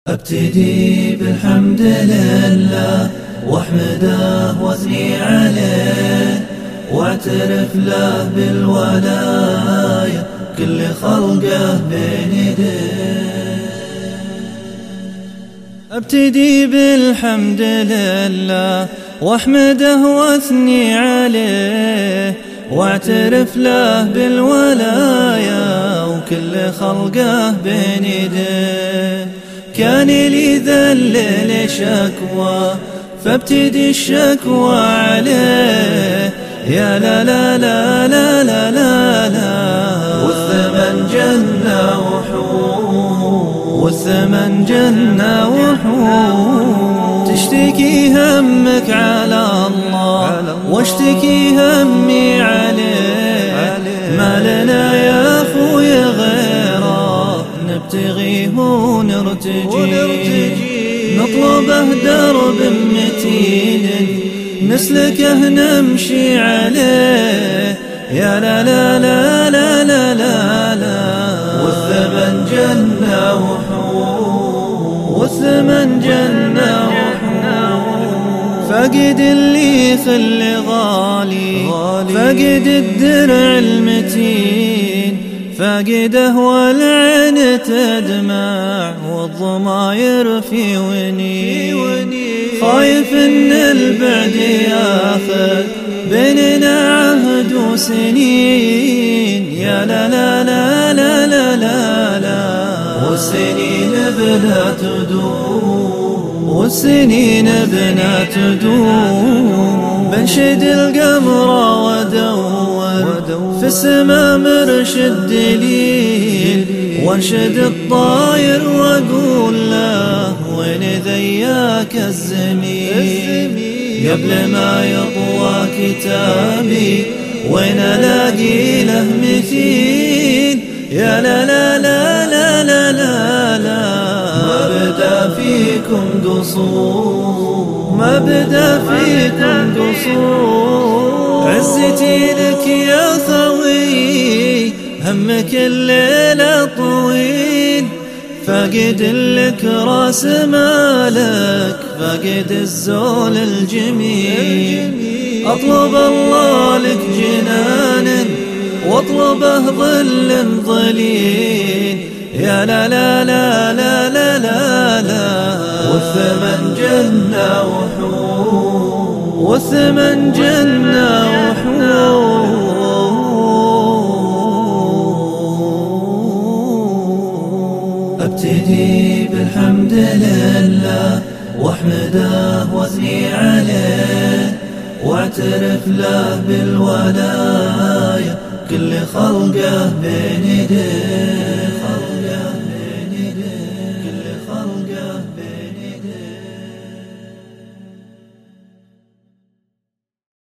ابتدي بالحمد لله واحمده واثني عليه واعترف له بالولاية كل خلقه بين يديه. ابتدي بالحمد لله واحمده واثني عليه واعترف له بالولاية وكل خلقه بين يديه. كان لي ذا الليل شكوى فابتدي الشكوى عليه. يا لا لا لا لا لا لا لا والثمن جنة وحور والثمن جنة وحور. تشتكي همك على الله واشتكي همي عليه. ما لنا يا اخوي غيره نبتغيه ونرتجي نطلبه درب متين نسلكه نمشي عليه. يا لا لا لا لا لا لا لا والثمن جنة وحور والثمن جنة وحور. فقد اللي خلي غالي فقد الدرع المتين فقده والعين تدمع والضماير في وني. خايف ان البعد ياخذ بيننا عهد وسنين. يا لا لا لا لا لا لا لا والسنين بلا تدوم والسنين بلا تدوم. بنشد القمر وادور في السما مرشد دليل وانشد الطاير واقول له وين ذياك الزميل. قبل ما يطوى كتابي وين الاقي له مثيل. يا لا لا لا لا لا لا لا ما بدا فيكم قصور ما بدا فيكم قصور. عزتي لك يا خوي همك الليل طويل فقد لك راس مالك فقد الزول الجميل. اطلب الله لك جنان واطلبه ظل ظليل. يا لا لا لا لا لا لا لا والثمن جنة وحور والثمن جنة وحور. ابتدي بالحمد لله واحمده واثني عليه واعترف له بالولاية كل خلقه بين يديه.